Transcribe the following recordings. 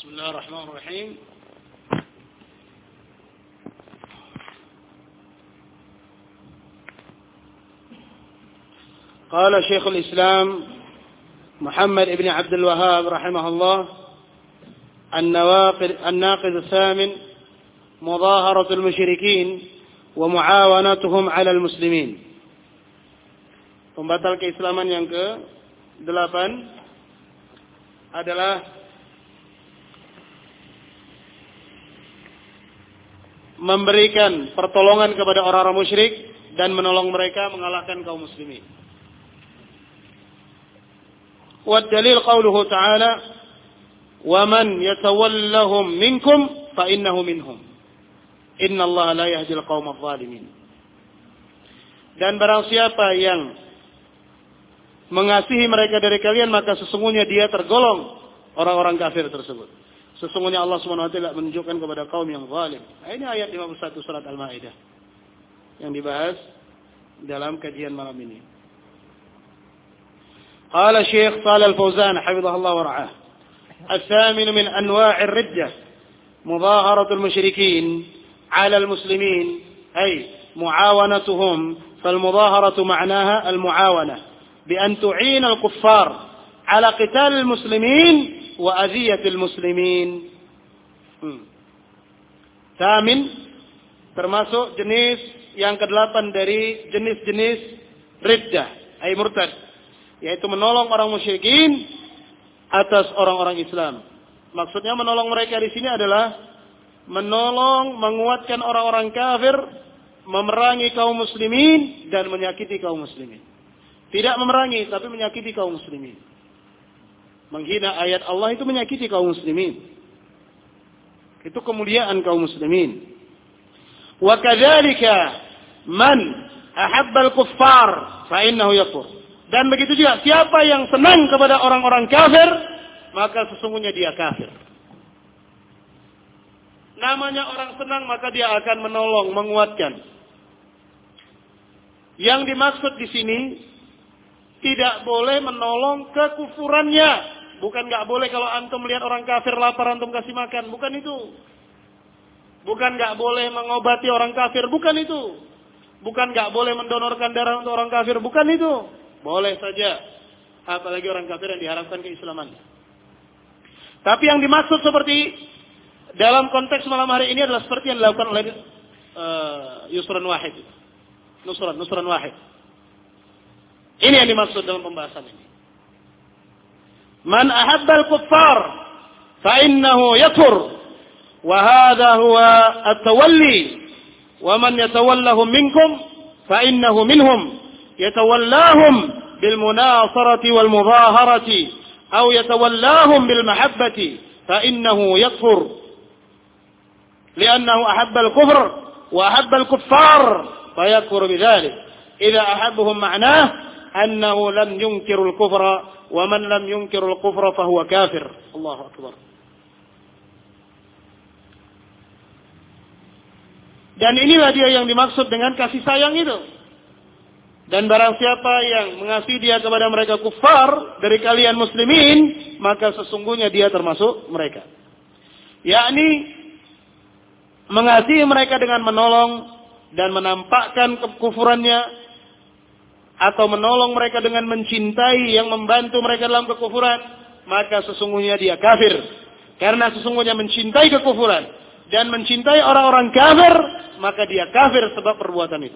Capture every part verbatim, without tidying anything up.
Bismillahirrahmanirrahim. Qala Syekhul Islam Muhammad ibn Abdul Wahhab rahimahullah, An-nawaqid an-naqid ats-tsamin mudaharatul musyrikin wa muawanatuhum 'alal muslimin. Pembatal keislaman yang ke delapan adalah memberikan pertolongan kepada orang-orang musyrik dan menolong mereka mengalahkan kaum muslimin. Wa dalil qauluhu ta'ala, "Wa man yatawallahum minkum fa innahu minhum. Innallaha la yahdil qaumadh dhalimin." Dan barang siapa yang mengasihi mereka dari kalian, maka sesungguhnya dia tergolong orang-orang kafir tersebut. Sesungguhnya Allah Subhanahu wa taala menunjukkan kepada kaum yang zalim. Nah, ini ayat lima puluh satu surat Al-Maidah yang dibahas dalam kajian malam ini. Qala Syekh Shalih Al-Fauzan hafizahullah wa ra'ah, "Ats-tsamin min anwa'ir riddah mudaharatul musyrikin 'ala al-muslimin ay muawanatuhum." فالمظاهرة معناها المعاونة بأن تعين الكفار على قتال المسلمين وأذية المسلمين. hmm. Tsamin termasuk jenis yang kedelapan dari jenis-jenis riddah, ay murtad, yaitu menolong orang musyrikin atas orang-orang Islam. Maksudnya menolong mereka di sini adalah menolong, menguatkan orang-orang kafir, memerangi kaum muslimin dan menyakiti kaum muslimin. Tidak memerangi tapi menyakiti kaum muslimin. Menghina ayat Allah itu menyakiti kaum muslimin. Itu kemuliaan kaum muslimin. Wa kadzalika man ahabba al-kuffar fa innahu yakfur. Dan begitu juga siapa yang senang kepada orang-orang kafir, maka sesungguhnya dia kafir. Namanya orang senang maka dia akan menolong, menguatkan. Yang dimaksud di sini tidak boleh menolong kekufurannya. Bukan nggak boleh kalau antum melihat orang kafir lapar antum kasih makan, bukan itu. Bukan nggak boleh mengobati orang kafir, bukan itu. Bukan nggak boleh mendonorkan darah untuk orang kafir, bukan itu. Boleh saja, apalagi orang kafir yang diharapkan keislamannya. Tapi yang dimaksud seperti dalam konteks malam hari ini adalah seperti yang dilakukan oleh uh, Yusran Wahid, Nusran, Nusran Wahid. Ini yang dimaksud dalam pembahasan ini. Man ahabbal kuffar fa innahu yakfur wa hadha huwa at-tawalli wa man yatawallahum minkum fa innahu minhum yatawallahum bil munasarati wal mudaharati aw yatawallahum bil mahabbati fa innahu yakfur li'annahu ahabba al-kufr wa ahabba al-kuffar fa yakfur bidzalik idza ahabbahum ma'nah annahu lam yunkirul kufra wa man lam yunkirul kufra fa huwa kafir. Allahu akbar. Dan inilah dia yang dimaksud dengan kasih sayang itu. Dan barang siapa yang mengasihi dia kepada mereka kufar dari kalian muslimin, maka sesungguhnya dia termasuk mereka. Yakni mengasihi mereka dengan menolong dan menampakkan kekufurannya, atau menolong mereka dengan mencintai yang membantu mereka dalam kekufuran, maka sesungguhnya dia kafir. Karena sesungguhnya mencintai kekufuran dan mencintai orang-orang kafir, maka dia kafir sebab perbuatan itu.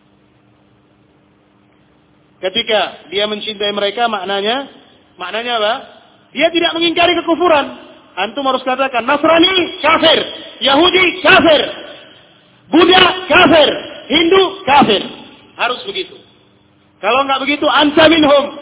Ketika dia mencintai mereka, maknanya maknanya apa? Dia tidak mengingkari kekufuran. Antum harus katakan Nasrani kafir, Yahudi kafir, Buddha kafir, Hindu kafir. Harus begitu. Kalau enggak begitu, anta minhum.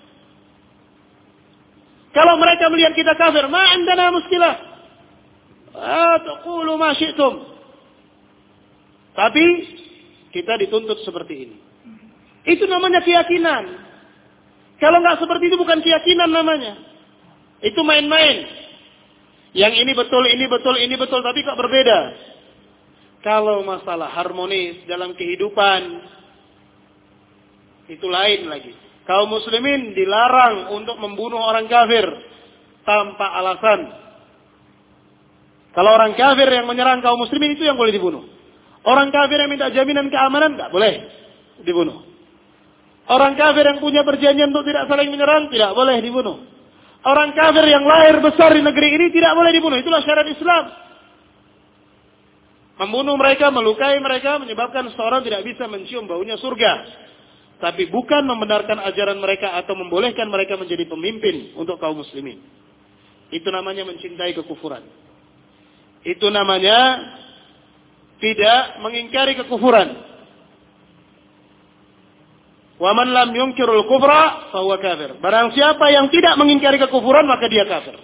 Kalau mereka melihat kita kafir, ma indana muskilah. Ah, taqulu ma syi'tum. Tapi kita dituntut seperti ini. Itu namanya keyakinan. Kalau enggak seperti itu bukan keyakinan namanya. Itu main-main. Yang ini betul, ini betul, ini betul, tapi kok berbeda. Kalau masalah harmonis dalam kehidupan, itu lain lagi. Kaum muslimin dilarang untuk membunuh orang kafir tanpa alasan. Kalau orang kafir yang menyerang kaum muslimin itu yang boleh dibunuh. Orang kafir yang minta jaminan keamanan tidak boleh dibunuh. Orang kafir yang punya perjanjian untuk tidak saling menyerang tidak boleh dibunuh. Orang kafir yang lahir besar di negeri ini tidak boleh dibunuh. Itulah syariat Islam. Membunuh mereka, melukai mereka, menyebabkan seorang tidak bisa mencium baunya surga. Tapi bukan membenarkan ajaran mereka atau membolehkan mereka menjadi pemimpin untuk kaum muslimin. Itu namanya mencintai kekufuran. Itu namanya tidak mengingkari kekufuran. Wa man lam yunkirul kufra fahuwa kafir. Barang siapa yang tidak mengingkari kekufuran maka dia kafir.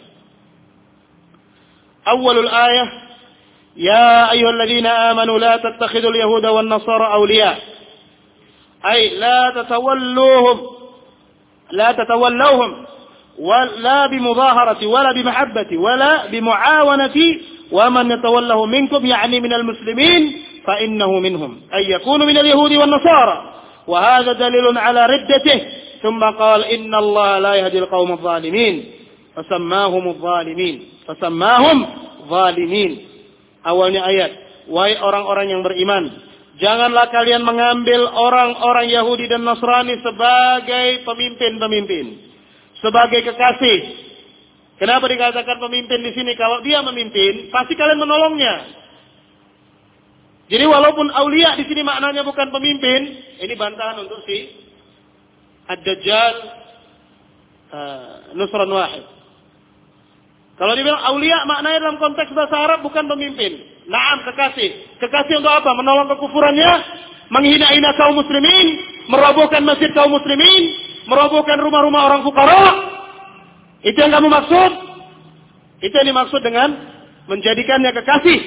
Awalul ayah, ya ayyuhalladzina amanu la tattakhidul yahuda wan nasara awliya. Ay la tatawalluhum la tatawallawhum wala bimudaharati wala bimahabbati wala bimuawanati wa man yatawallahu minkum ya'ni minal muslimin fa innahu minhum ay yakunu minal yahudi wan nasara. وهذا دليل على ردته ثم قال إن الله لا يهدي القوم الظالمين فسماهم الظالمين فسماهم ظالمين. Awalnya ayat, wahai orang-orang yang beriman, janganlah kalian mengambil orang-orang Yahudi dan Nasrani sebagai pemimpin-pemimpin, sebagai kekasih. Kenapa dikatakan pemimpin di sini? Kalau dia memimpin, pasti kalian menolongnya. Jadi walaupun aulia di sini maknanya bukan pemimpin, ini bantahan untuk si Ad-Dajjal uh, Nusran Wahid. Kalau dibilang aulia maknanya dalam konteks bahasa Arab bukan pemimpin. Naam, kekasih. Kekasih untuk apa? Menolong kekufurannya, menghina-hina kaum muslimin, merobohkan masjid kaum muslimin, merobohkan rumah-rumah orang fukara. Itu yang kamu maksud? Itu yang dimaksud dengan menjadikannya kekasih.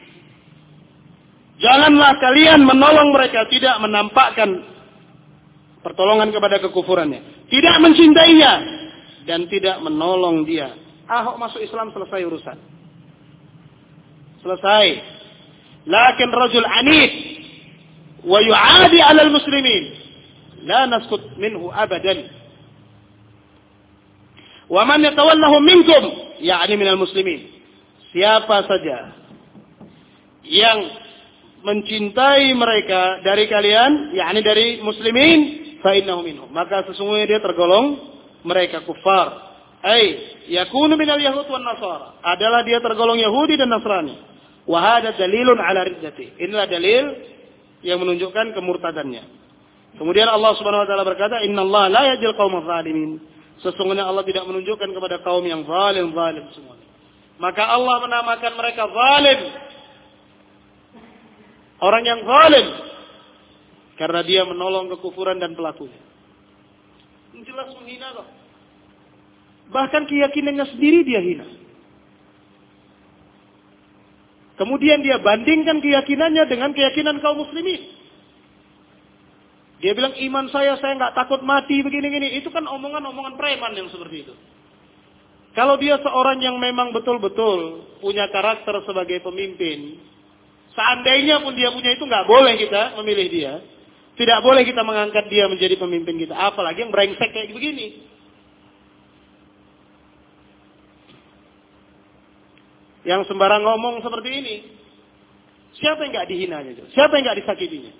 Janganlah kalian menolong mereka, tidak menampakkan pertolongan kepada kekufurannya, tidak mencintainya, dan tidak menolong dia. Ahok masuk Islam, selesai urusan. Selesai. Lakin rajul anid wa yu'adi 'alal muslimin la naskut minhu abadan. Wa man yatawallahu minkum ya'ni minal muslimin. Siapa saja yang mencintai mereka dari kalian, yakni dari muslimin, fa innahu minhum, maka sesungguhnya dia tergolong mereka kufar. Ai yakunu minal yahud wan nasara, adalah dia tergolong Yahudi dan Nasrani. Wa hada dalilun ala riddati, inilah dalil yang menunjukkan kemurtadannya. Kemudian Allah Subhanahu wa taala berkata, innallaha la yahdil qaumaz zalimin, sesungguhnya Allah tidak menunjukkan kepada kaum yang zalim zalim semuanya. Maka Allah menamakan mereka zalim, orang yang zalim, karena dia menolong kekufuran dan pelakunya. Ini jelas menghina loh. Bahkan keyakinannya sendiri dia hina. Kemudian dia bandingkan keyakinannya dengan keyakinan kaum muslimin. Dia bilang iman saya, saya nggak takut mati begini-gini. Itu kan omongan-omongan preman yang seperti itu. Kalau dia seorang yang memang betul-betul punya karakter sebagai pemimpin, seandainya pun dia punya itu, nggak boleh kita memilih dia. Tidak boleh kita mengangkat dia menjadi pemimpin kita. Apalagi yang brengsek kayak begini. Yang sembarang ngomong seperti ini. Siapa yang nggak dihinanya? Siapa yang nggak disakitinya?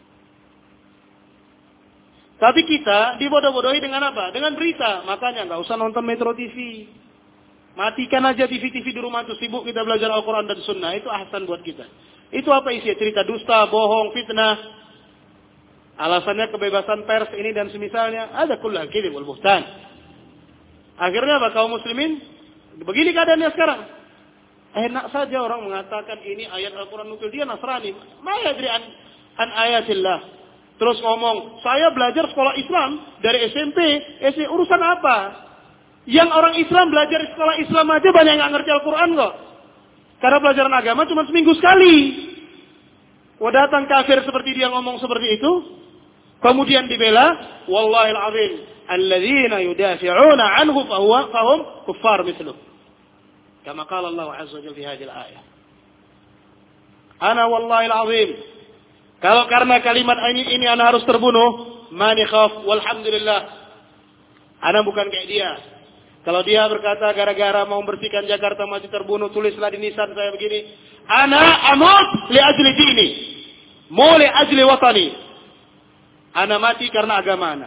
Tapi kita dibodoh-bodohi dengan apa? Dengan berita. Makanya nggak usah nonton Metro T V. Matikan aja T V-T V di rumah tuh, sibuk kita belajar Al-Quran dan Sunnah. Itu ahsan buat kita. Itu apa isinya? Cerita dusta, bohong, fitnah. Alasannya kebebasan pers ini dan semisalnya. Ada kullal kidhib wal buhtan. Akhirnya apa? Kaum muslimin begini keadaannya sekarang. Enak saja orang mengatakan ini ayat Al-Quran nukil, dia Nasrani. Ma yadri an, an ayatillah. Terus ngomong, saya belajar sekolah Islam dari S M P, S D, urusan apa? Yang orang Islam belajar di sekolah Islam aja banyak yang nggak ngerti Al-Quran kok. Karena pelajaran agama cuma seminggu sekali. Wah, datang kafir seperti dia ngomong seperti itu, kemudian dibela, wallahil azim, alladzina yudafi'una anhu fahuwa fahum kuffar mithluh. Kama qala Allah azza wa jalla fi hadhihi al-ayah. Ana wallahil azim, kalau karena kalimat ini ini ana harus terbunuh, mani khaf, walhamdulillah. Ana bukan kayak dia. Kalau dia berkata gara-gara mau membersihkan Jakarta masih terbunuh, tulislah di nisan saya begini, ana amut li ajli dini, mu li ajli watani. Ana mati karena agama ana.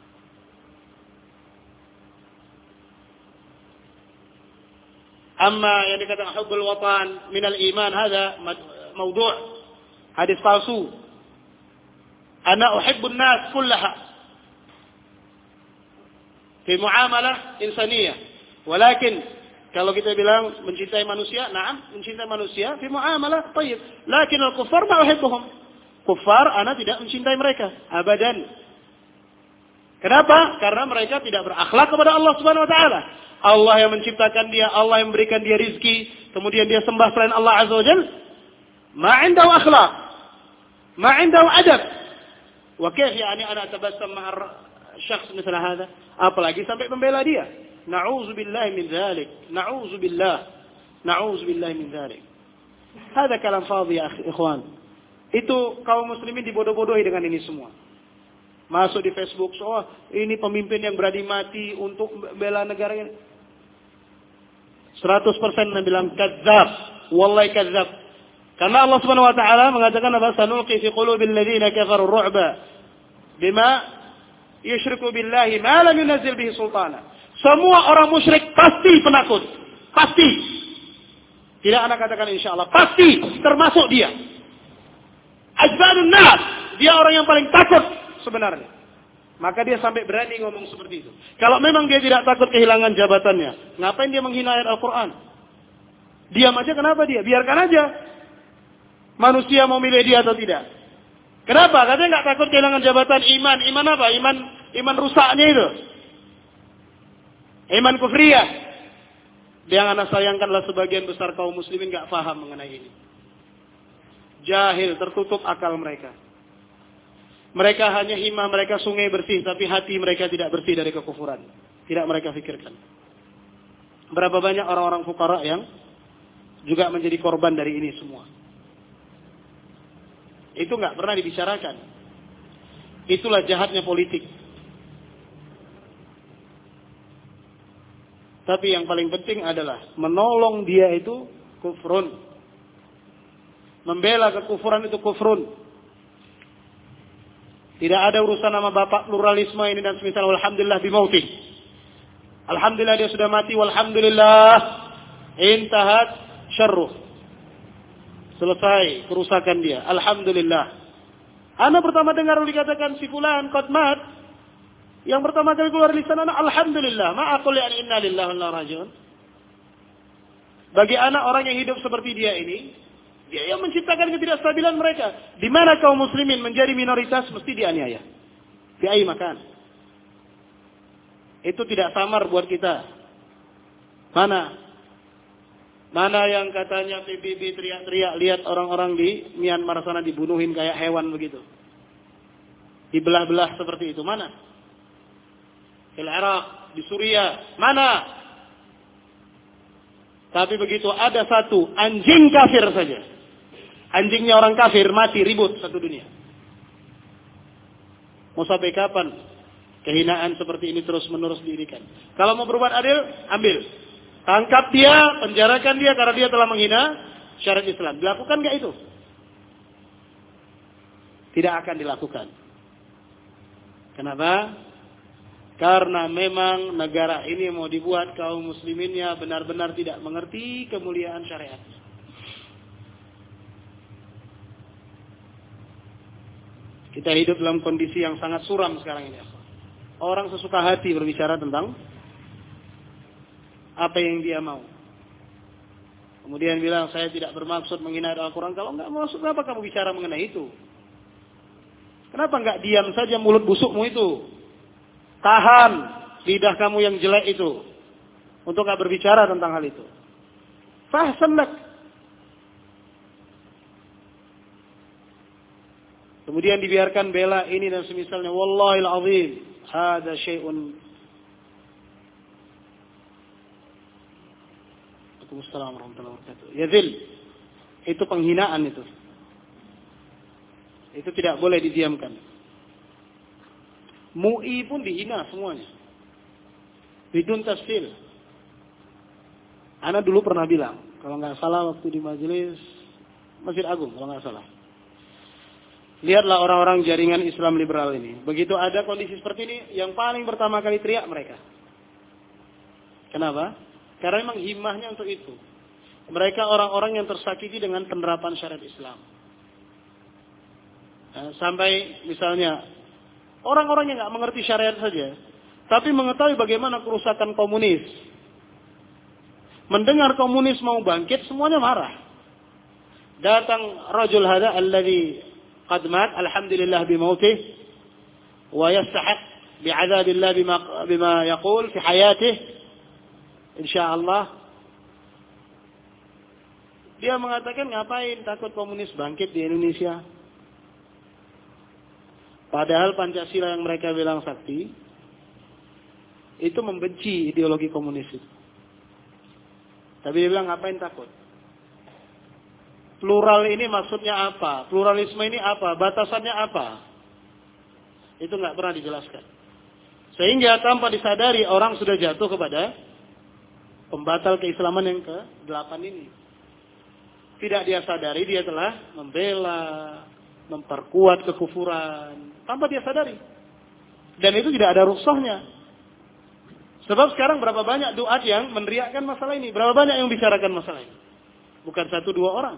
Amma yang dikatakan hubbul watan minal iman, hada mawdu' hadis palsu. Ana uhibbun nas kullaha fi muamalah insaniyah. Walakin kalau kita bilang mencintai manusia, na'am, mencintai manusia fi muamalah tayyib. Lakin al-kuffar ma uhibbuhum. Kuffar ana tidak mencintai mereka abadan. Kenapa? Karena mereka tidak berakhlak kepada Allah Subhanahu wa taala. Allah yang menciptakan dia, Allah yang memberikan dia rizki, kemudian dia sembah selain Allah Azza wa Jalla. Ma 'indahu akhlaq. Ma 'indahu adab. Wa kayf yani ana atabassam ma'a syakhs misal hada, apalagi sampai membela dia. Na'udzubillahi min dzalik. Na'udzubillah. Na'udzubillahi min dzalik. Hada kalam fadhi ya ikhwan. Itu kaum muslimin dibodoh-bodohi dengan ini semua. Masuk di Facebook, so, oh, ini pemimpin yang berani mati untuk bela negara ini. seratus persen bilang kadzab. Wallahi kadzab. Karena Allah Subhanahu wa taala mengatakan apa? Sanulqi fi qulubil ladzina kafaru ru'ba bima yusyriku billahi ma lam yunzil bihi sultana. Semua orang musyrik pasti penakut. Pasti. Tidak anak katakan insyaallah. Pasti. Termasuk dia. Ajbadun nas. Dia orang yang paling takut sebenarnya. Maka dia sampai berani ngomong seperti itu. Kalau memang dia tidak takut kehilangan jabatannya, ngapain dia menghina ayat Al-Quran? Diam aja, kenapa dia? Biarkan aja. Manusia mau milih dia atau tidak. Kenapa? Katanya nggak takut kehilangan jabatan. Iman, iman apa? Iman, iman rusaknya itu. Iman kufriyah. Yang anak sayangkanlah sebagian besar kaum muslimin nggak paham mengenai ini. Jahil, tertutup akal mereka. Mereka hanya hima, mereka sungai bersih, tapi hati mereka tidak bersih dari kekufuran. Tidak mereka fikirkan. Berapa banyak orang-orang fuqara yang juga menjadi korban dari ini semua. Itu nggak pernah dibicarakan. Itulah jahatnya politik. Tapi yang paling penting adalah menolong dia itu kufrun. Membela kekufuran itu kufrun. Tidak ada urusan nama bapak pluralisme ini dan semisal. Alhamdulillah bimautih. Alhamdulillah dia sudah mati. Walhamdulillah intahat syarruh. Selesai kerusakan dia. Alhamdulillah. Ana pertama dengar dikatakan si fulan qad mat. Yang pertama kali keluar lisan ana alhamdulillah. Ma aqul ya inna lillahi wa inna ilaihi raji'un. Bagi anak orang yang hidup seperti dia ini, dia yang menciptakan ketidakstabilan mereka. Di mana kaum muslimin menjadi minoritas mesti dianiaya. Di ai makan. Itu tidak samar buat kita. Mana? Mana yang katanya P B B teriak-teriak lihat orang-orang di Myanmar sana dibunuhin kayak hewan begitu. Dibelah-belah seperti itu. Mana? Di Irak, di Suriah. Mana? Tapi begitu ada satu anjing kafir saja. Anjingnya orang kafir mati ribut satu dunia. Mau sampai kapan kehinaan seperti ini terus-menerus diirikan? Kalau mau berbuat adil, ambil. Tangkap dia, penjarakan dia karena dia telah menghina syariat Islam. Dilakukan nggak itu? Tidak akan dilakukan. Kenapa? Karena memang negara ini mau dibuat kaum musliminnya benar-benar tidak mengerti kemuliaan syariat. Kita hidup dalam kondisi yang sangat suram sekarang ini. Orang sesuka hati berbicara tentang apa yang dia mau. Kemudian bilang saya tidak bermaksud menghina Al-Quran. Kalau enggak maksud, kenapa kamu bicara mengenai itu? Kenapa enggak diam saja mulut busukmu itu? Tahan lidah kamu yang jelek itu untuk enggak berbicara tentang hal itu. Fahsan lak. Kemudian dibiarkan bela ini dan semisalnya. Wallahil azim. Hada syai'un. Assalamualaikum warahmatullahi wabarakatuh. Yadil. Itu penghinaan itu. Itu tidak boleh didiamkan. M U I pun dihina semuanya. bidun tafsil. Ana dulu pernah bilang, kalau nggak salah waktu di majelis Masjid Agung, kalau nggak salah. Lihatlah orang-orang jaringan Islam liberal ini. Begitu ada kondisi seperti ini, yang paling pertama kali teriak mereka. Kenapa? Karena memang himmahnya untuk itu. Mereka orang-orang yang tersakiti dengan penerapan syariat Islam. Nah, sampai misalnya orang-orang yang nggak mengerti syariat saja, tapi mengetahui bagaimana kerusakan komunis, mendengar komunis mau bangkit, semuanya marah. Datang rajul hada alladhi qad mat, alhamdulillah bimautih, wa yastahiq bi'adzabillah bima bima yaqul fi hayatih, insyaallah. Dia mengatakan, ngapain takut komunis bangkit di Indonesia? Padahal Pancasila yang mereka bilang sakti, itu membenci ideologi komunis itu. Tapi dia bilang, ngapain takut? Plural ini maksudnya apa? Pluralisme ini apa? Batasannya apa? Itu nggak pernah dijelaskan. Sehingga tanpa disadari orang sudah jatuh kepada pembatal keislaman yang ke delapan ini. Tidak dia sadari, dia telah membela, memperkuat kekufuran. Tanpa dia sadari. Dan itu tidak ada rukhsahnya. Sebab sekarang berapa banyak duat yang meneriakkan masalah ini. Berapa banyak yang bicarakan masalah ini. Bukan satu dua orang.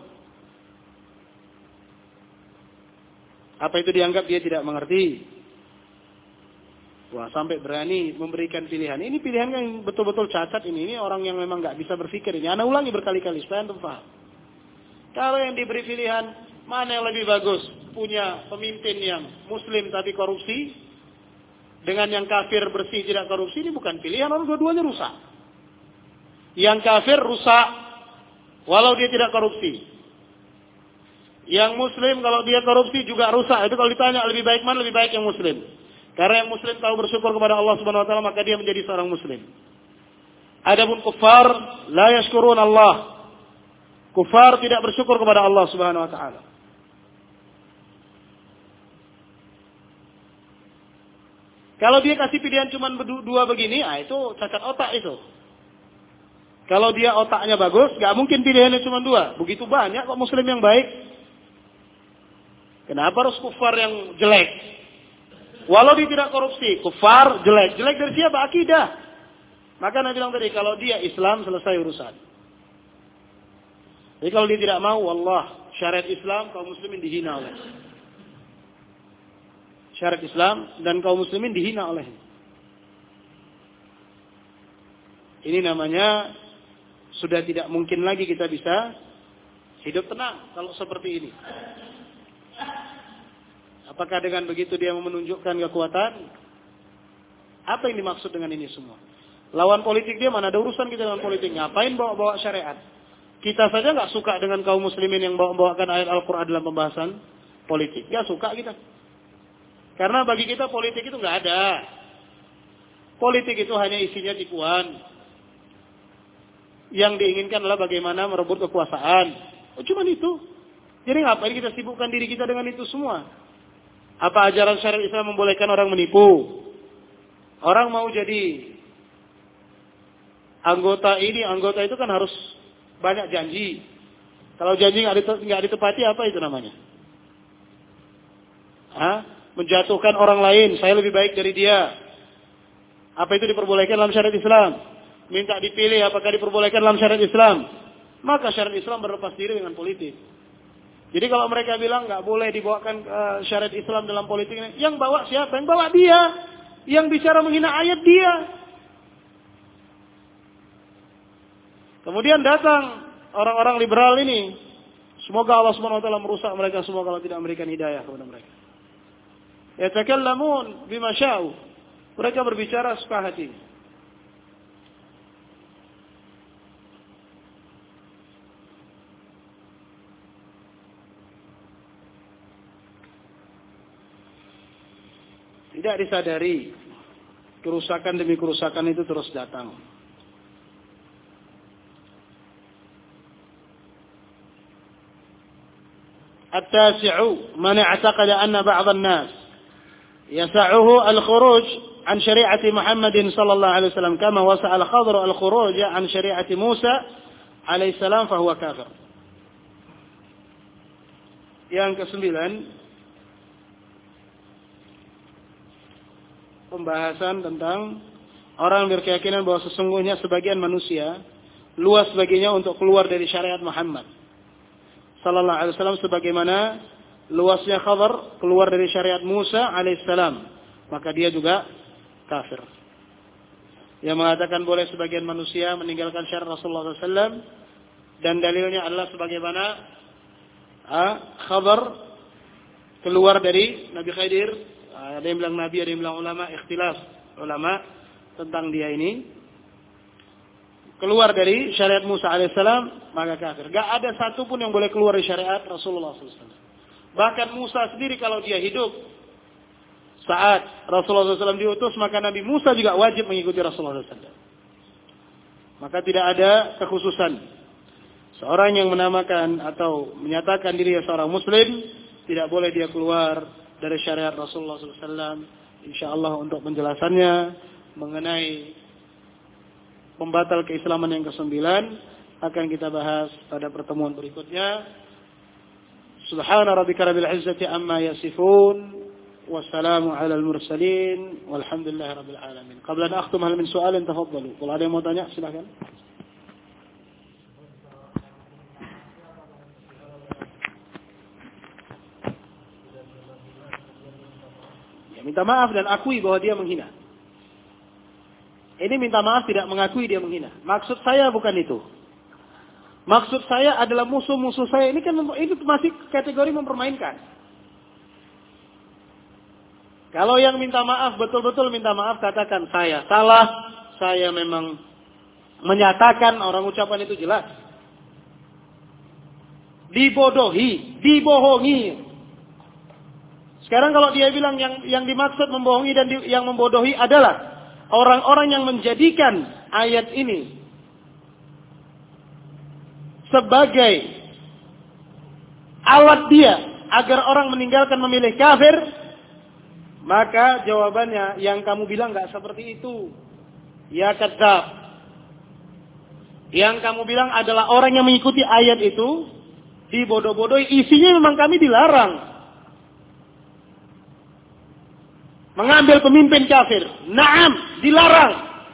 Apa itu dianggap dia tidak mengerti? Wah, sampai berani memberikan pilihan. Ini pilihan yang betul-betul cacat ini. Ini orang yang memang nggak bisa berpikir ini. Ana ulangi berkali-kali supaya antum paham. Kalau yang diberi pilihan, mana yang lebih bagus? Punya pemimpin yang muslim tapi korupsi, dengan yang kafir bersih tidak korupsi, ini bukan pilihan, orang dua-duanya rusak. Yang kafir rusak, walau dia tidak korupsi. Yang muslim kalau dia korupsi juga rusak. Itu kalau ditanya lebih baik mana, lebih baik yang muslim. Karena yang muslim tahu bersyukur kepada Allah Subhanahu wa taala, maka dia menjadi seorang muslim. Adapun kufar la yashkurun Allah. Kufar tidak bersyukur kepada Allah Subhanahu wa taala. Kalau dia kasih pilihan cuma dua begini, ah itu cacat otak itu. Kalau dia otaknya bagus, nggak mungkin pilihannya cuma dua. Begitu banyak kok muslim yang baik. Kenapa harus kufar yang jelek? Walau dia tidak korupsi, kufar jelek. Jelek dari siapa? Akidah. Maka Nabi bilang tadi, kalau dia Islam selesai urusan. Jadi kalau dia tidak mau, wallah, syariat Islam kaum muslimin dihina oleh. Syariat Islam dan kaum muslimin dihina oleh. Ini namanya sudah tidak mungkin lagi kita bisa hidup tenang kalau seperti ini. Apakah dengan begitu dia menunjukkan kekuatan? Apa yang dimaksud dengan ini semua? Lawan politik dia, mana ada urusan kita dengan politik? Ngapain bawa-bawa syariat? Kita saja nggak suka dengan kaum muslimin yang bawa-bawakan ayat Al-Quran dalam pembahasan politik. Nggak suka kita. Karena bagi kita politik itu nggak ada. Politik itu hanya isinya tipuan. Yang diinginkan adalah bagaimana merebut kekuasaan. Oh, cuman itu. Jadi ngapain kita sibukkan diri kita dengan itu semua? Apa ajaran syariat Islam membolehkan orang menipu? Orang mau jadi anggota ini, anggota itu kan harus banyak janji. Kalau janji nggak ditepati, apa itu namanya? Hah? Menjatuhkan orang lain, saya lebih baik dari dia. Apa itu diperbolehkan dalam syariat Islam? Minta dipilih, apakah diperbolehkan dalam syariat Islam? Maka syariat Islam berlepas diri dengan politik. Jadi kalau mereka bilang nggak boleh dibawakan uh, syariat Islam dalam politik ini, yang bawa siapa? Yang bawa dia. Yang bicara menghina ayat dia. Kemudian datang orang-orang liberal ini. Semoga Allah Subhanahu wa taala merusak mereka semua kalau tidak memberikan hidayah kepada mereka. Yatakallamun bima sya'u. Mereka berbicara suka hati. Tidak disadari, kerusakan demi kerusakan itu terus datang. التاسع من اعتقد أن بعض الناس يسعه الخروج عن شريعة محمد صلى الله عليه وسلم كما وسع الخضر الخروج عن شريعة موسى عليه السلام فهو كافر. Yang kesembilan, pembahasan tentang orang yang berkeyakinan bahwa sesungguhnya sebagian manusia luas baginya untuk keluar dari syariat Muhammad sallallahu alaihi wasallam sebagaimana luasnya Khadar keluar dari syariat Musa alaihissalam, maka dia juga kafir. Yang mengatakan boleh sebagian manusia meninggalkan syariat Rasulullah sallallahu alaihi wasallam dan dalilnya adalah sebagaimana ah, Khadar keluar dari Nabi Khidir. Ada yang bilang Nabi, ada yang bilang ulama, ikhtilaf ulama tentang dia ini. Keluar dari syariat Musa alaihissalam, maka kafir. Gak ada satupun yang boleh keluar dari syariat Rasulullah sallallahu alaihi wasallam. Bahkan Musa sendiri kalau dia hidup saat Rasulullah sallallahu alaihi wasallam diutus, maka Nabi Musa juga wajib mengikuti Rasulullah sallallahu alaihi wasallam. Maka tidak ada kekhususan. Seorang yang menamakan atau menyatakan diri seorang Muslim, tidak boleh dia keluar dari syariat Rasulullah sallallahu alaihi wasallam. InsyaAllah untuk penjelasannya mengenai pembatal keislaman yang kesembilan akan kita bahas pada pertemuan berikutnya. Subhana rabbika rabbil izzati amma yasifun wassalamu alal mursalin walhamdulillahi rabbil alamin. Qabla an akhtum hal min su'alin tafaddalu. Kalau ada yang mau tanya silakan. Ya, minta maaf dan akui bahwa dia menghina. Ini minta maaf tidak mengakui dia menghina. Maksud saya bukan itu. Maksud saya adalah musuh-musuh saya. Ini kan ini masih kategori mempermainkan. Kalau yang minta maaf, betul-betul minta maaf, katakan saya salah. Saya memang menyatakan orang ucapan itu jelas. Dibodohi, dibohongi. Sekarang kalau dia bilang yang yang dimaksud membohongi dan di, yang membodohi adalah orang-orang yang menjadikan ayat ini sebagai alat dia agar orang meninggalkan memilih kafir, maka jawabannya yang kamu bilang enggak seperti itu. Ya kadzab. Yang kamu bilang adalah orang yang mengikuti ayat itu dibodoh-bodohi. Isinya memang kami dilarang mengambil pemimpin kafir. Naam, dilarang.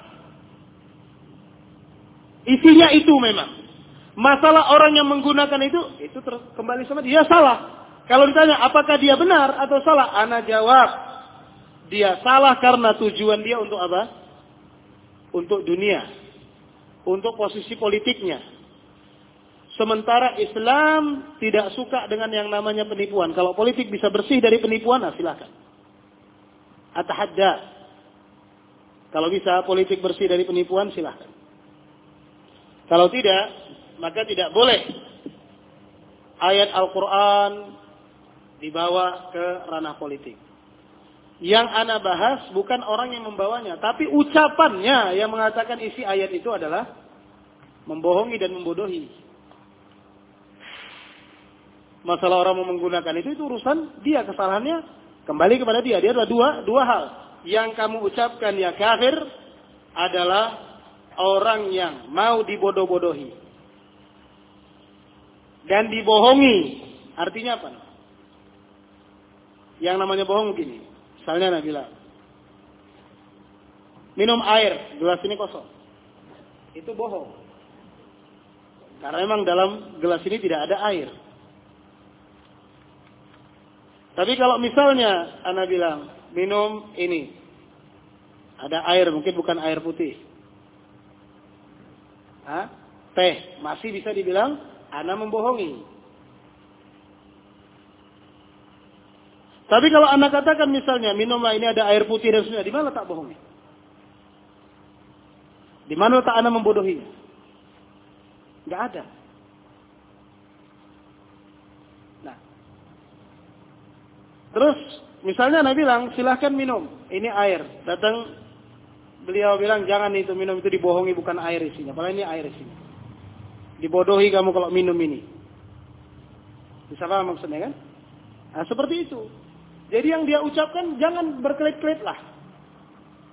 Isinya itu memang. Masalah orang yang menggunakan itu, itu terus kembali sama dia salah. Kalau ditanya apakah dia benar atau salah, ana jawab, dia salah karena tujuan dia untuk apa? Untuk dunia, untuk posisi politiknya. Sementara Islam tidak suka dengan yang namanya penipuan. Kalau politik bisa bersih dari penipuan, nah silakan. Atahadda. Kalau bisa politik bersih dari penipuan, silakan. Kalau tidak, maka tidak boleh ayat Al-Quran dibawa ke ranah politik. Yang ana bahas bukan orang yang membawanya, tapi ucapannya yang mengatakan isi ayat itu adalah membohongi dan membodohi. Masalah orang mau menggunakan itu, itu urusan dia, kesalahannya kembali kepada dia. Dia adalah dua, dua hal. Yang kamu ucapkan ya kafir adalah orang yang mau dibodoh-bodohi dan dibohongi. Artinya apa? Yang namanya bohong gini. Misalnya Nabi bilang, minum air, gelas ini kosong. Itu bohong. Karena memang dalam gelas ini tidak ada air. Tapi kalau misalnya Ana bilang, minum ini, ada air, mungkin bukan air putih. Hah? Teh, masih bisa dibilang Ana membohongi. Tapi kalau Ana katakan misalnya, minumlah ini ada air putih dan sebagainya, di mana tak bohongnya? Di mana tak Ana membodohinya? Enggak ada. Nah, terus misalnya Ana bilang, silahkan minum, ini air. Datang beliau bilang, jangan itu minum, itu dibohongi, bukan air isinya. Padahal ini air isinya. Dibodohi kamu kalau minum ini. Bisa paham maksudnya kan? Nah, seperti itu. Jadi yang dia ucapkan jangan berkelit-kelit lah.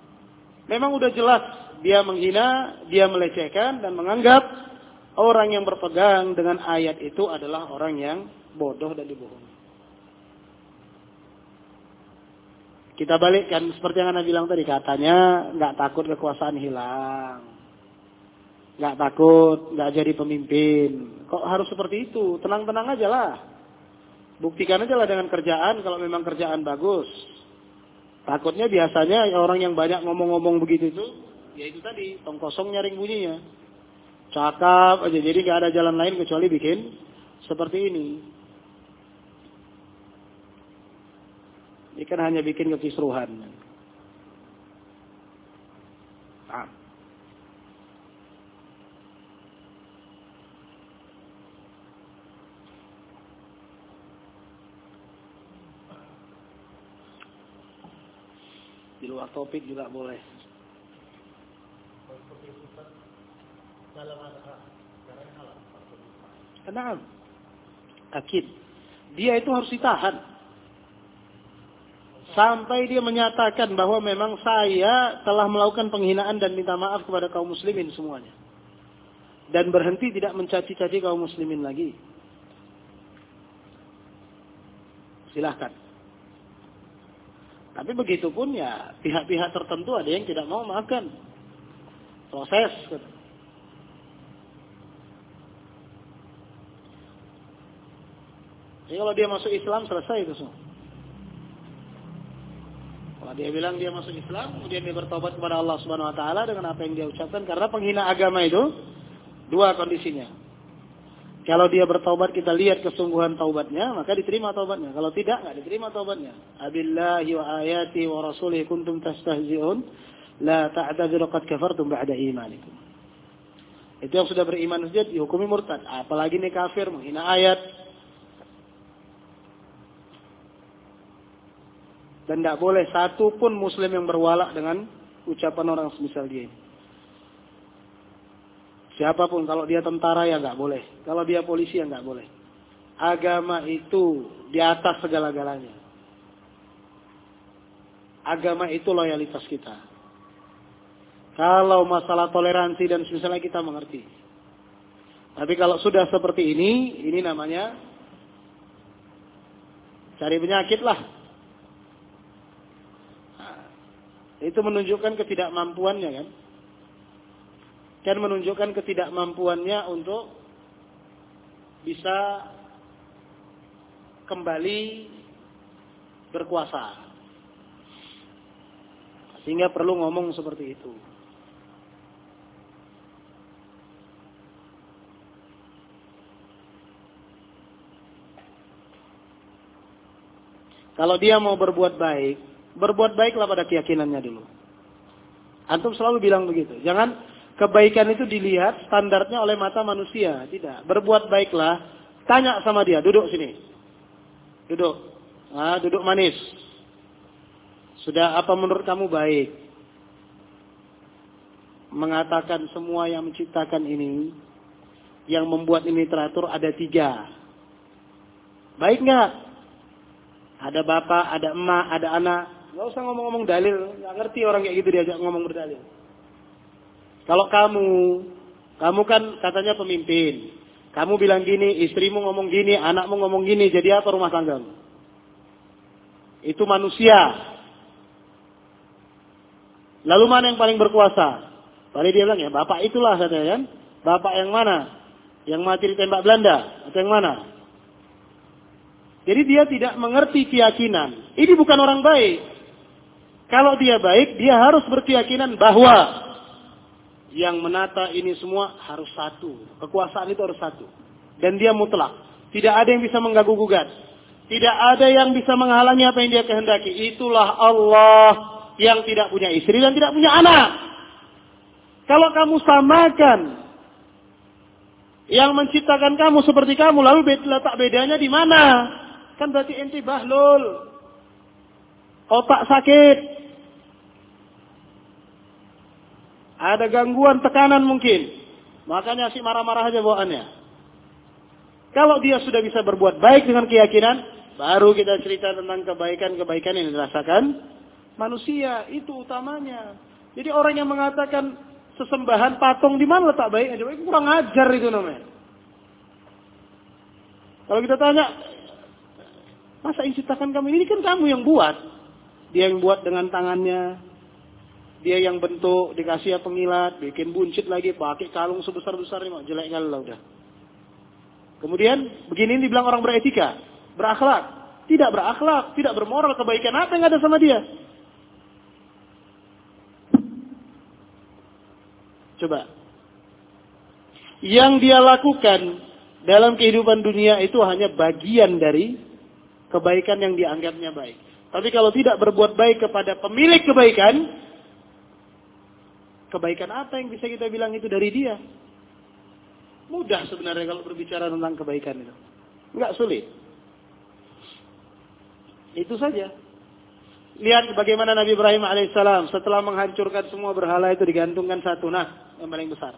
Memang udah jelas dia menghina, dia melecehkan dan menganggap orang yang berpegang dengan ayat itu adalah orang yang bodoh dan dibohongi. Kita balikkan seperti yang Anda bilang tadi, katanya nggak takut kekuasaan hilang, nggak takut nggak jadi pemimpin. Kok harus seperti itu? Tenang-tenang aja lah. Buktikan aja lah dengan kerjaan kalau memang kerjaan bagus. Takutnya biasanya orang yang banyak ngomong-ngomong begitu itu, ya itu tadi, tong kosong nyaring bunyinya. Cakap aja, jadi nggak ada jalan lain kecuali bikin seperti ini. Ini kan hanya bikin kekisruhan. Nah. Di luar topik juga boleh. Kenapa? Akid. Dia itu harus ditahan. Sampai dia menyatakan bahwa memang saya telah melakukan penghinaan dan minta maaf kepada kaum muslimin semuanya. Dan berhenti tidak mencaci-caci kaum muslimin lagi. Silahkan. Tapi begitu pun ya pihak-pihak tertentu ada yang tidak mau maafkan. Proses. Jadi kalau dia masuk Islam selesai itu semua. Kalau dia bilang dia masuk Islam, kemudian dia bertobat kepada Allah Subhanahu Wa Taala dengan apa yang dia ucapkan, karena penghina agama itu dua kondisinya. Kalau dia bertobat, kita lihat kesungguhan taubatnya, maka diterima taubatnya. Kalau tidak, nggak diterima taubatnya. Abillahi wa ayati wa rasulihi kuntum tastahzi'un, la ta'tadiru qad kafartum ba'da imanikum. Itu yang sudah beriman saja dihukumi murtad. Apalagi nih kafir, menghina ayat. Dan tidak boleh satu pun muslim yang berwala dengan ucapan orang semisal dia. Siapapun, kalau dia tentara ya nggak boleh. Kalau dia polisi ya nggak boleh. Agama itu di atas segala-galanya. Agama itu loyalitas kita. Kalau masalah toleransi dan semisalnya kita mengerti. Tapi kalau sudah seperti ini, ini namanya cari penyakit lah. Itu menunjukkan ketidakmampuannya kan. Kan menunjukkan ketidakmampuannya untuk bisa kembali berkuasa. Sehingga perlu ngomong seperti itu. Kalau dia mau berbuat baik, berbuat baiklah pada keyakinannya dulu. Antum selalu bilang begitu. Jangan kebaikan itu dilihat standarnya oleh mata manusia. Tidak. Berbuat baiklah. Tanya sama dia. Duduk sini. Duduk. Nah, duduk manis. Sudah apa menurut kamu baik? Mengatakan semua yang menciptakan ini, yang membuat ini teratur ada tiga. Baik nggak? Ada bapak, ada emak, ada anak. Gak usah ngomong-ngomong dalil. Gak ngerti orang kayak gitu diajak ngomong berdalil. Kalau kamu, kamu kan katanya pemimpin. Kamu bilang gini, istrimu ngomong gini, anakmu ngomong gini. Jadi apa rumah tanggamu? Itu manusia. Lalu mana yang paling berkuasa? Tadi dia bilang ya bapak itulah katanya kan. Bapak yang mana? Yang mati ditembak Belanda? Atau yang mana? Jadi dia tidak mengerti keyakinan. Ini bukan orang baik. Kalau dia baik, dia harus berkeyakinan bahwa yang menata ini semua harus satu. Kekuasaan itu harus satu. Dan dia mutlak. Tidak ada yang bisa mengganggu-gugat. Tidak ada yang bisa menghalangi apa yang dia kehendaki. Itulah Allah yang tidak punya istri dan tidak punya anak. Kalau kamu samakan yang menciptakan kamu seperti kamu, lalu letak bedanya di mana? Kan berarti ente bahlul. Otak sakit. Ada gangguan tekanan mungkin. Makanya si marah-marah aja bawaannya. Kalau dia sudah bisa berbuat baik dengan keyakinan, baru kita cerita tentang kebaikan-kebaikan yang dirasakan manusia. Itu utamanya. Jadi orang yang mengatakan sesembahan patung di mana letak baiknya? Itu kurang ajar itu namanya. Kalau kita tanya, masa yang ciptakan kamu ini kan kamu yang buat. Dia yang buat dengan tangannya. Dia yang bentuk, dikasih pengilat, bikin buncit lagi, pakai kalung sebesar-besarnya, mau jelek kali lah udah. Kemudian begini dibilang orang beretika, berakhlak, tidak berakhlak, tidak bermoral, kebaikan apa yang ada sama dia? Coba. Yang dia lakukan dalam kehidupan dunia itu hanya bagian dari kebaikan yang dianggapnya baik. Tapi kalau tidak berbuat baik kepada pemilik kebaikan, kebaikan apa yang bisa kita bilang itu dari dia? Mudah sebenarnya kalau berbicara tentang kebaikan itu. Enggak sulit. Itu saja. Lihat bagaimana Nabi Ibrahim alaihissalam setelah menghancurkan semua berhala itu digantungkan satu. Nah, yang paling besar.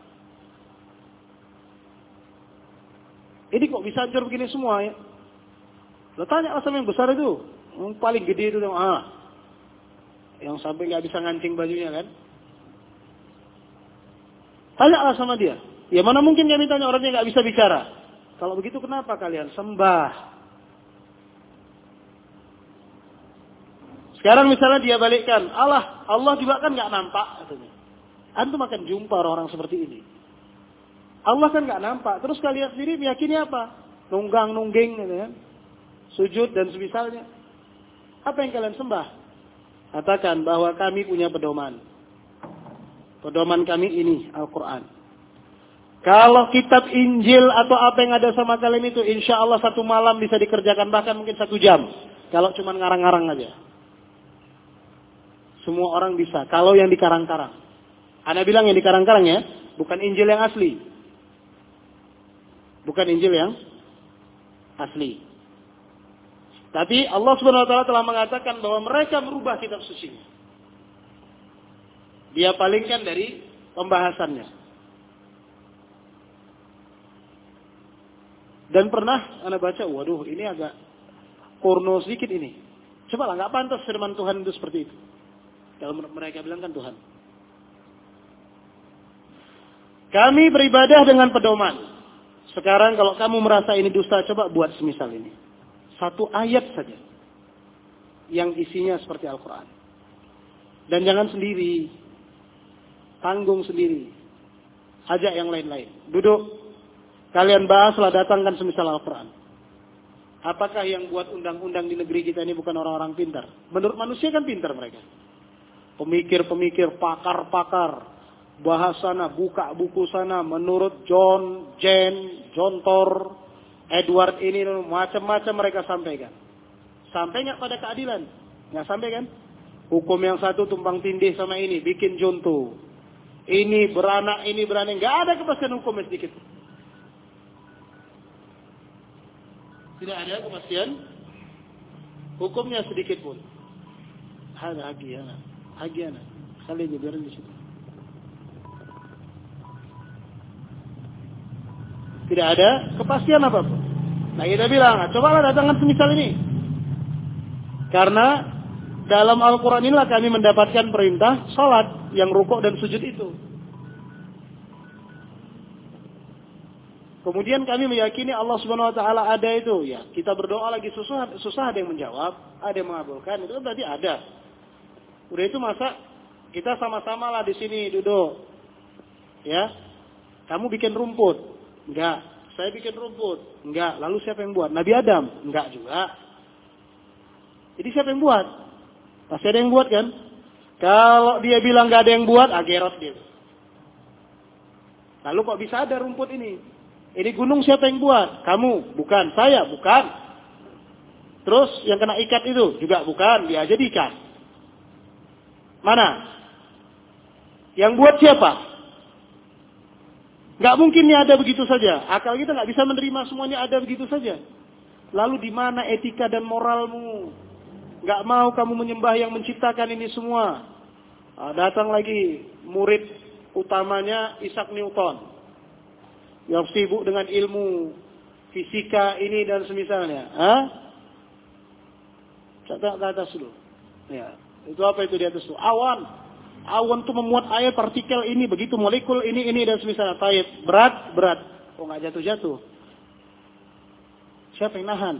Ini kok bisa hancur begini semua ya? Lo tanya sama yang besar itu. Yang paling gede itu. Ah, yang sampai nggak bisa ngancing bajunya kan? Tanyalah sama dia. Ya mana mungkin kami tanya orang yang nggak bisa bicara. Kalau begitu kenapa kalian sembah? Sekarang misalnya dia balikkan, Allah, Allah juga kan nggak nampak, katanya. Antum akan jumpa orang-orang seperti ini. Allah kan nggak nampak. Terus kalian sendiri meyakini apa? Nunggang, nungging, gitu kan? Sujud dan semisalnya. Apa yang kalian sembah? Katakan bahwa kami punya pedoman. Pedoman kami ini Al-Quran. Kalau kitab Injil atau apa yang ada sama kalian itu, insya Allah satu malam bisa dikerjakan, bahkan mungkin satu jam. Kalau cuma ngarang-ngarang aja. Semua orang bisa. Kalau yang dikarang-karang. Ana bilang yang dikarang-karang ya, bukan Injil yang asli. Bukan Injil yang asli. Tapi Allah Subhanahu wa taala telah mengatakan bahwa mereka merubah kitab suci. Dia palingkan dari pembahasannya. Dan pernah Anda baca, waduh ini agak porno sedikit ini. Coba lah, nggak pantas firman Tuhan itu seperti itu. Kalau mereka bilang kan Tuhan. Kami beribadah dengan pedoman. Sekarang kalau kamu merasa ini dusta, coba buat semisal ini. Satu ayat saja. Yang isinya seperti Al-Quran. Dan jangan sendiri. Tanggung sendiri. Ajak yang lain-lain. Duduk. Kalian bahaslah, datangkan semisal Al-Quran. Apakah yang buat undang-undang di negeri kita ini bukan orang-orang pintar? Menurut manusia kan pintar mereka. Pemikir-pemikir, pakar-pakar. Bahas sana, buka buku sana. Menurut John, Jane, John Tor, Edward ini, macam-macam mereka sampaikan. Sampai nggak pada keadilan? Nggak sampai kan? Hukum yang satu tumpang tindih sama ini, bikin junto. Ini beranak, ini beranak. Nggak ada kepastian hukumnya sedikit. Tidak ada kepastian hukumnya sedikit pun. Ada hagiana, hagiana. Kalian biarin di situ. Tidak ada kepastian apapun. Nah kita bilang, cobalah datangkan semisal ini. Karena dalam Al-Quran inilah kami mendapatkan perintah salat yang rukuk dan sujud itu. Kemudian kami meyakini Allah Subhanahu wa taala ada itu. Ya, kita berdoa lagi susah, susah ada yang menjawab, ada yang mengabulkan. Itu berarti ada. Udah itu masa kita sama-sama lah di sini duduk. Ya. Kamu bikin rumput? Enggak. Saya bikin rumput? Enggak. Lalu siapa yang buat? Nabi Adam? Enggak juga. Jadi siapa yang buat? Pasti ada yang buat kan? Kalau dia bilang enggak ada yang buat, agerot dia. Lalu kok bisa ada rumput ini? Ini gunung siapa yang buat? Kamu, bukan. Saya, bukan. Terus yang kena ikat itu juga bukan. Dia aja diikat. Mana? Yang buat siapa? Gak mungkin ini ada begitu saja. Akal kita gak bisa menerima semuanya ada begitu saja. Lalu di mana etika dan moralmu? Gak mau kamu menyembah yang menciptakan ini semua. Nah, datang lagi murid utamanya Isaac Newton. Yang sibuk dengan ilmu fisika ini dan semisalnya. Hah? Catat ke atas dulu. Ya. Itu apa itu di atas itu? Awan. Awan tuh memuat air, partikel ini, begitu molekul ini, ini dan semisalnya. Taib, berat, berat. Kok nggak jatuh-jatuh? Siapa yang nahan?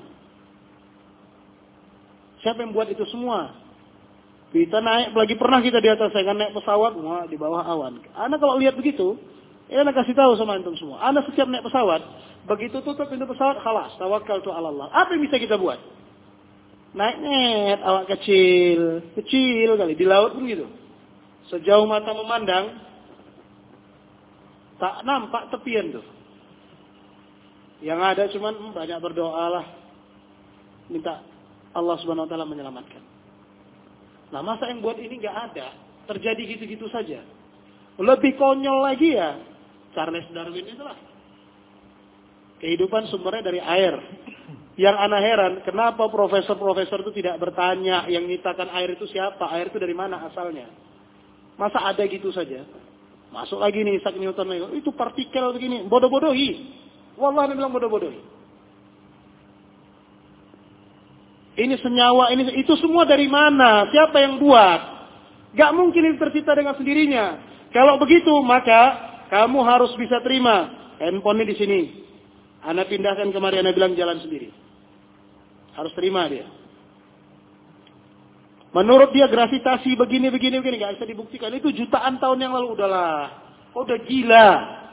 Siapa yang buat itu semua? Kita naik, lagi pernah kita di atas, saya kan naik pesawat, wah, di bawah awan. Anda kalau lihat begitu, ya Anda kasih tahu sama antum semua. Anda setiap naik pesawat, begitu tutup pintu pesawat, khalas, tawakkaltu 'ala Allah. Apa yang bisa kita buat? Naik net, awak kecil, kecil kali, di laut pun gitu. Sejauh mata memandang, tak nampak tepian tuh. Yang ada cuman hmm, banyak berdoa lah, minta Allah Subhanahu Wa Taala menyelamatkan. Nah, masa yang buat ini nggak ada, terjadi gitu-gitu saja. Lebih konyol lagi ya, Charles Darwin itulah. Kehidupan sumbernya dari air. Yang ana heran, kenapa profesor-profesor itu tidak bertanya yang nyiptakan air itu siapa, air itu dari mana asalnya. Masa ada gitu saja? Masuk lagi nih Isaac Newton, itu partikel begini, bodoh-bodohi. Wallah, dia bilang bodoh-bodohi. Ini senyawa, ini itu semua dari mana? Siapa yang buat? Gak mungkin ini tercipta dengan sendirinya. Kalau begitu, maka kamu harus bisa terima. Handphone di sini. Anda pindahkan kemari, Anda bilang jalan sendiri. Harus terima dia. Menurut dia gravitasi begini, begini, begini. Gak bisa dibuktikan. Itu jutaan tahun yang lalu. Udahlah. Oh, udah gila.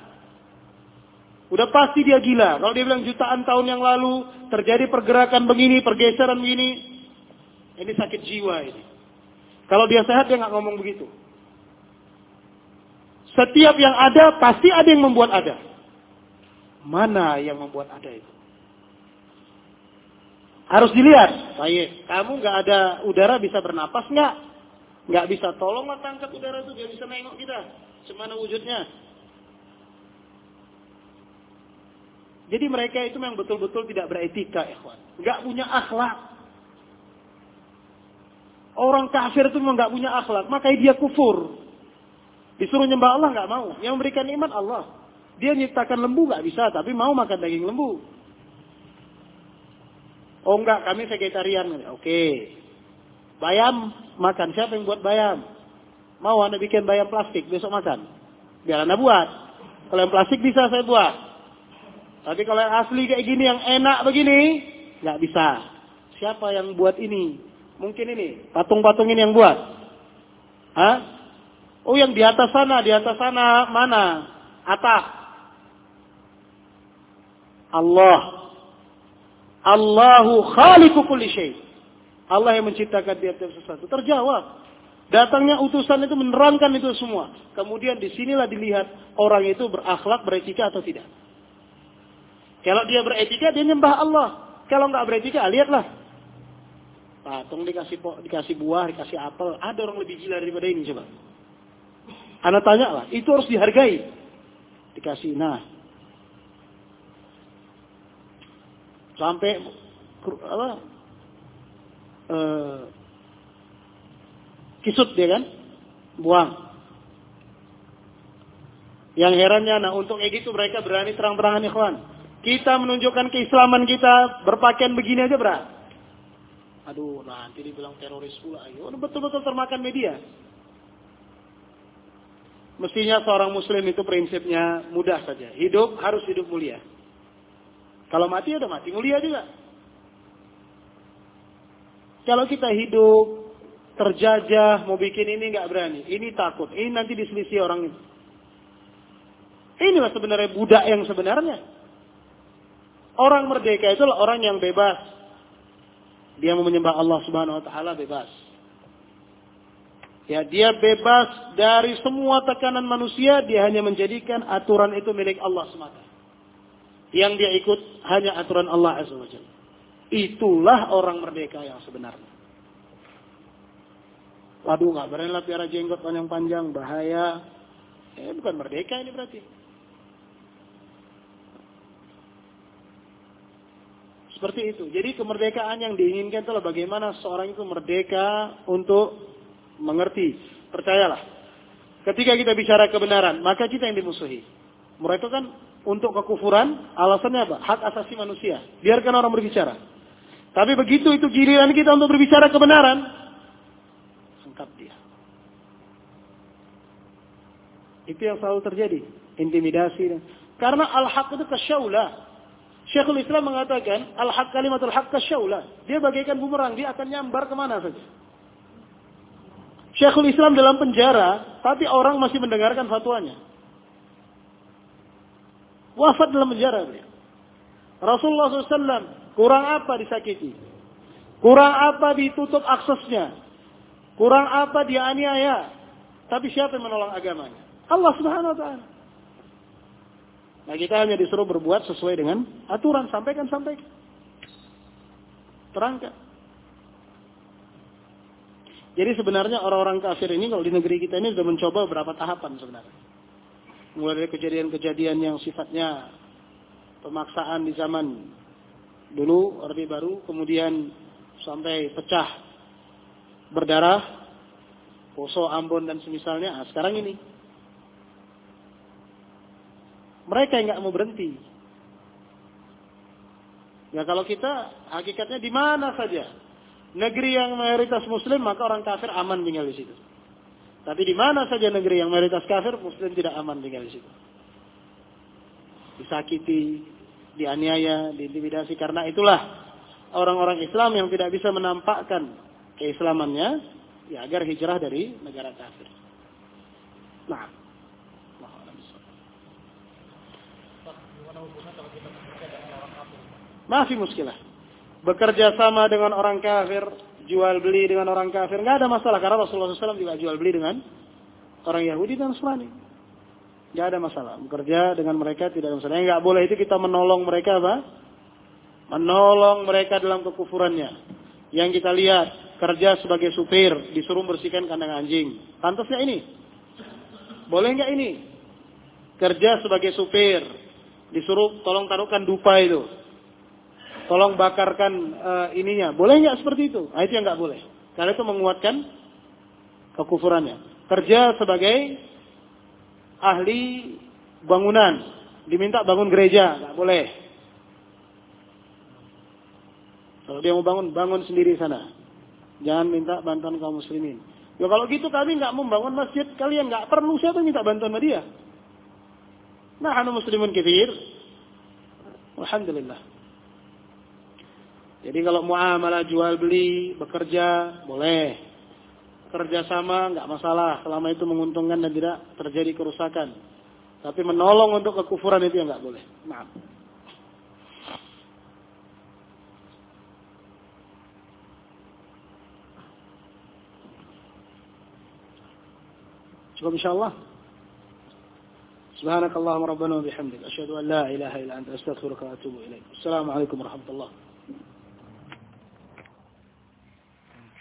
Udah pasti dia gila. Kalau dia bilang jutaan tahun yang lalu terjadi pergerakan begini, pergeseran begini. Ini sakit jiwa ini. Kalau dia sehat dia nggak ngomong begitu. Setiap yang ada pasti ada yang membuat ada. Mana yang membuat ada itu? Harus dilihat. Baik, kamu nggak ada udara bisa bernapas nggak? Nggak bisa. Tolonglah tangkap udara itu biar bisa nengok kita. Semana wujudnya. Jadi mereka itu memang betul-betul tidak beretika, ikhwan. Nggak punya akhlak. Orang kafir itu memang nggak punya akhlak, makanya dia kufur. Disuruh nyembah Allah nggak mau. Yang memberikan nikmat Allah. Dia nyiptakan lembu nggak bisa, tapi mau makan daging lembu. Oh enggak, kami vegetarian. Oke. Bayam makan. Siapa yang buat bayam? Mau Anda bikin bayam plastik besok makan? Biar Anda buat. Kalau yang plastik bisa saya buat. Tapi kalau yang asli kayak gini, yang enak begini, nggak bisa. Siapa yang buat ini? Mungkin ini, patung-patung ini yang buat. Hah? Oh, yang di atas sana, di atas sana, mana? Atap. Allah. Allahu khaliqu kulli syai'. Allah yang menciptakan tiap-tiap sesuatu. Terjawab. Datangnya utusan itu menerangkan itu semua. Kemudian disinilah dilihat orang itu berakhlak, beretika atau tidak. Kalau dia beretika, dia nyembah Allah. Kalau nggak beretika, lihatlah. Patung dikasih dikasih buah, dikasih apel. Ada orang lebih gila daripada ini, coba. Anda tanya lah, itu harus dihargai. Dikasih, nah. Sampai, apa, uh, kisut dia kan, buang. Yang herannya, nah untuk kayak gitu mereka berani terang-terangan, ikhwan. Kita menunjukkan keislaman kita berpakaian begini aja berat. Aduh, nanti dibilang teroris pula. Ayo, betul-betul termakan media. Mestinya seorang muslim itu prinsipnya mudah saja. Hidup harus hidup mulia. Kalau mati udah mati mulia juga. Kalau kita hidup terjajah, mau bikin ini nggak berani, ini takut, ini nanti diselisih orang itu. Inilah sebenarnya budak yang sebenarnya. Orang merdeka itulah orang yang bebas. Dia mau menyembah Allah Subhanahu Wa Taala bebas. Ya, dia bebas dari semua tekanan manusia. Dia hanya menjadikan aturan itu milik Allah semata. Yang dia ikut hanya aturan Allah Azza wa Jalla. Itulah orang merdeka yang sebenarnya. Waduh, nggak berani lah piara jenggot panjang-panjang, bahaya. Eh, bukan merdeka ini berarti. Seperti itu. Jadi kemerdekaan yang diinginkan itulah bagaimana seorang itu merdeka untuk mengerti. Percayalah. Ketika kita bicara kebenaran, maka kita yang dimusuhi. Mereka kan untuk kekufuran, alasannya apa? Hak asasi manusia. Biarkan orang berbicara. Tapi begitu itu giliran kita untuk berbicara kebenaran, sengkap dia. Itu yang selalu terjadi, intimidasi. Karena al-haq itu kasyaulah. Syekhul Islam mengatakan, al-haq kalimatul haq kasyaulah. Dia bagaikan bumerang, dia akan nyambar kemana saja. Syekhul Islam dalam penjara, tapi orang masih mendengarkan fatwanya. Wafat dalam penjara dia. Rasulullah shallallahu alaihi wasallam kurang apa disakiti? Kurang apa ditutup aksesnya? Kurang apa dianiaya? Tapi siapa yang menolong agamanya? Allah Subhanahu wa taala. Nah, kita hanya disuruh berbuat sesuai dengan aturan, sampaikan sampaikan. Terangkan. Jadi sebenarnya orang-orang kafir ini kalau di negeri kita ini sudah mencoba beberapa tahapan sebenarnya. Mulai dari kejadian-kejadian yang sifatnya pemaksaan di zaman dulu, Orde Baru, kemudian sampai pecah, berdarah, Poso, Ambon dan semisalnya. Nah, sekarang ini mereka yang nggak mau berhenti. Ya kalau kita hakikatnya di mana saja negeri yang mayoritas Muslim maka orang kafir aman tinggal di situ. Tapi di mana saja negeri yang mayoritas kafir Muslim tidak aman tinggal di situ. Disakiti, dianiaya, diintimidasi. Karena itulah orang-orang Islam yang tidak bisa menampakkan keislamannya, ya agar hijrah dari negara kafir. Nah. Masih muskilah. Bekerja sama dengan orang kafir, jual beli dengan orang kafir, nggak ada masalah karena Rasulullah shallallahu alaihi wasallam juga jual beli dengan orang Yahudi dan Nasrani. Nggak ada masalah. Bekerja dengan mereka tidak ada masalah. Yang nggak boleh itu kita menolong mereka apa? Menolong mereka dalam kekufurannya. Yang kita lihat kerja sebagai supir disuruh bersihkan kandang anjing. Pantasnya ini? Boleh nggak ini? Kerja sebagai supir disuruh tolong taruhkan dupa itu. Tolong bakarkan uh, ininya. Boleh nggak seperti itu? Nah, itu yang nggak boleh. Karena itu menguatkan kekufurannya. Kerja sebagai ahli bangunan. Diminta bangun gereja. Nggak boleh. Kalau dia mau bangun, bangun sendiri sana. Jangan minta bantuan kaum muslimin. Ya kalau gitu kami nggak mau bangun masjid. Kalian nggak perlu siapa minta bantuan sama dia. Nah, anu muslimun katsir. Alhamdulillah. Jadi kalau muamalah jual beli, bekerja, boleh. Kerjasama nggak masalah selama itu menguntungkan dan tidak terjadi kerusakan. Tapi menolong untuk kekufuran itu yang nggak boleh. Maaf. Cukup insyaallah. Subhanakallahumma rabbana wa bihamdika asyhadu an la ilaha illa anta astaghfiruka wa atubu ilaik. Assalamualaikum warahmatullahi wabarakatuh.